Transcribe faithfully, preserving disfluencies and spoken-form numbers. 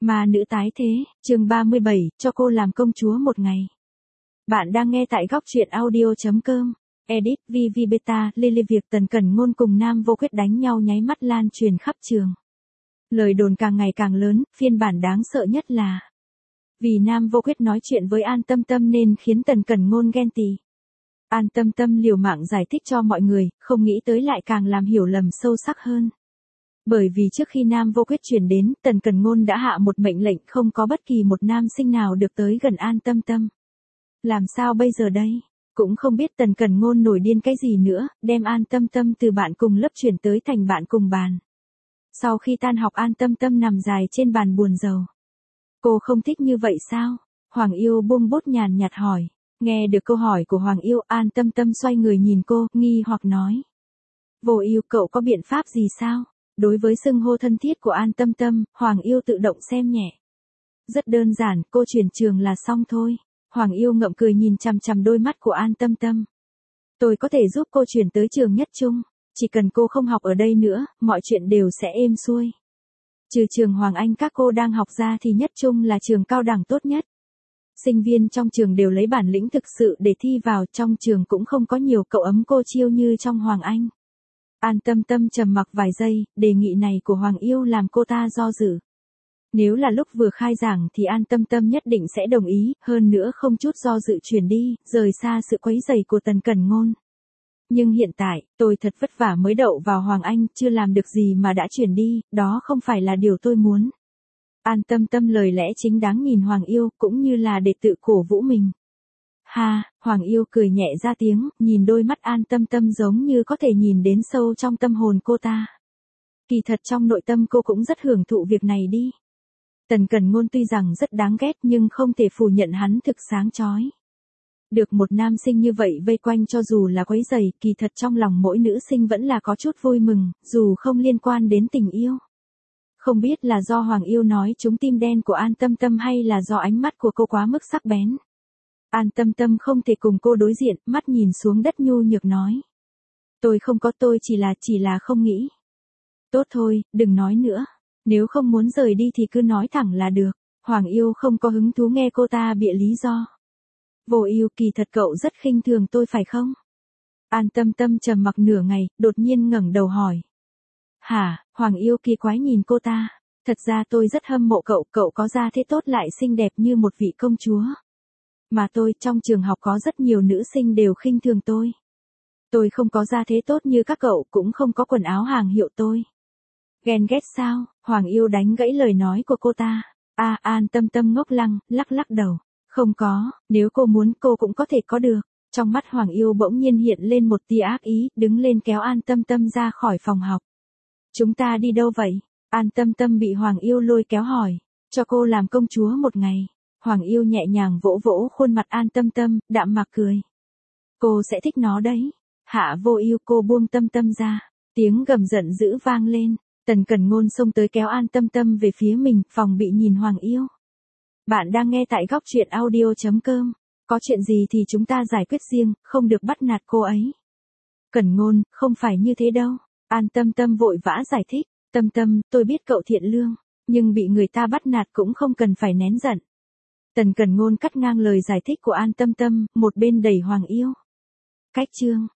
Ma nữ tái thế, chương ba mươi bảy, cho cô làm công chúa một ngày. Bạn đang nghe tại góc truyện audio.com. Edit, Vivi Beta, Lily việc Tần Cẩn Ngôn cùng Nam Vô Quyết đánh nhau nháy mắt lan truyền khắp trường. Lời đồn càng ngày càng lớn, phiên bản đáng sợ nhất là vì Nam Vô Quyết nói chuyện với An Tâm Tâm nên khiến Tần Cẩn Ngôn ghen tị. An Tâm Tâm liều mạng giải thích cho mọi người, không nghĩ tới lại càng làm hiểu lầm sâu sắc hơn. Bởi vì trước khi Nam Vô Quyết chuyển đến, Tần Cẩn Ngôn đã hạ một mệnh lệnh không có bất kỳ một nam sinh nào được tới gần An Tâm Tâm. Làm sao bây giờ đây? Cũng không biết Tần Cẩn Ngôn nổi điên cái gì nữa, đem An Tâm Tâm từ bạn cùng lớp chuyển tới thành bạn cùng bàn. Sau khi tan học An Tâm Tâm nằm dài trên bàn buồn rầu. Cô không thích như vậy sao? Hoàng Yêu buông bút nhàn nhạt hỏi. Nghe được câu hỏi của Hoàng Yêu, An Tâm Tâm xoay người nhìn cô, nghi hoặc nói. Vô Yêu, cậu có biện pháp gì sao? Đối với xưng hô thân thiết của An Tâm Tâm, Hoàng Yêu tự động xem nhẹ. Rất đơn giản, cô chuyển trường là xong thôi. Hoàng Yêu ngậm cười nhìn chằm chằm đôi mắt của An Tâm Tâm. Tôi có thể giúp cô chuyển tới trường nhất trung. Chỉ cần cô không học ở đây nữa, mọi chuyện đều sẽ êm xuôi. Trừ trường Hoàng Anh các cô đang học ra thì nhất trung là trường cao đẳng tốt nhất. Sinh viên trong trường đều lấy bản lĩnh thực sự để thi vào, trong trường cũng không có nhiều cậu ấm cô chiêu như trong Hoàng Anh. An Tâm Tâm trầm mặc vài giây, đề nghị này của Hoàng Yêu làm cô ta do dự. Nếu là lúc vừa khai giảng thì An Tâm Tâm nhất định sẽ đồng ý, hơn nữa không chút do dự chuyển đi, rời xa sự quấy rầy của Tần Cẩn Ngôn. Nhưng hiện tại, tôi thật vất vả mới đậu vào Hoàng Anh, chưa làm được gì mà đã chuyển đi, đó không phải là điều tôi muốn. An Tâm Tâm lời lẽ chính đáng nhìn Hoàng Yêu, cũng như là để tự cổ vũ mình. Ha, Hoàng Yêu cười nhẹ ra tiếng, nhìn đôi mắt An Tâm Tâm giống như có thể nhìn đến sâu trong tâm hồn cô ta. Kỳ thật trong nội tâm cô cũng rất hưởng thụ việc này đi. Tần Cẩn Ngôn tuy rằng rất đáng ghét nhưng không thể phủ nhận hắn thực sáng chói. Được một nam sinh như vậy vây quanh cho dù là quấy rầy, kỳ thật trong lòng mỗi nữ sinh vẫn là có chút vui mừng, dù không liên quan đến tình yêu. Không biết là do Hoàng Yêu nói trúng tim đen của An Tâm Tâm hay là do ánh mắt của cô quá mức sắc bén. An Tâm Tâm không thể cùng cô đối diện, mắt nhìn xuống đất nhu nhược nói. Tôi không có, tôi chỉ là chỉ là không nghĩ. Tốt thôi, đừng nói nữa. Nếu không muốn rời đi thì cứ nói thẳng là được. Hoàng Yêu không có hứng thú nghe cô ta bịa lý do. Vô Yêu, kỳ thật cậu rất khinh thường tôi phải không? An Tâm Tâm trầm mặc nửa ngày, đột nhiên ngẩng đầu hỏi. Hả? Hoàng Yêu kỳ quái nhìn cô ta. Thật ra tôi rất hâm mộ cậu, cậu có da thế tốt lại xinh đẹp như một vị công chúa. Mà tôi, trong trường học có rất nhiều nữ sinh đều khinh thường tôi. Tôi không có da thế tốt như các cậu, cũng không có quần áo hàng hiệu tôi. Ghen ghét sao? Hoàng Yêu đánh gãy lời nói của cô ta. A à, An Tâm Tâm ngốc lăng, lắc lắc đầu. Không có, nếu cô muốn cô cũng có thể có được. Trong mắt Hoàng Yêu bỗng nhiên hiện lên một tia ác ý, đứng lên kéo An Tâm Tâm ra khỏi phòng học. Chúng ta đi đâu vậy? An Tâm Tâm bị Hoàng Yêu lôi kéo hỏi. Cho cô làm công chúa một ngày. Hoàng Yêu nhẹ nhàng vỗ vỗ khuôn mặt An Tâm Tâm, đạm mạc cười. Cô sẽ thích nó đấy. Hạ Vô Yêu, cô buông Tâm Tâm ra. Tiếng gầm giận dữ vang lên. Tần Cẩn Ngôn xông tới kéo An Tâm Tâm về phía mình, phòng bị nhìn Hoàng Yêu. Bạn đang nghe tại góc truyện audio.com. Có chuyện gì thì chúng ta giải quyết riêng, không được bắt nạt cô ấy. Cẩn Ngôn, không phải như thế đâu. An Tâm Tâm vội vã giải thích. Tâm Tâm, tôi biết cậu thiện lương, nhưng bị người ta bắt nạt cũng không cần phải nén giận. Tần Cẩn Ngôn cắt ngang lời giải thích của An Tâm Tâm, một bên đẩy Hoàng Yêu. Cách chương.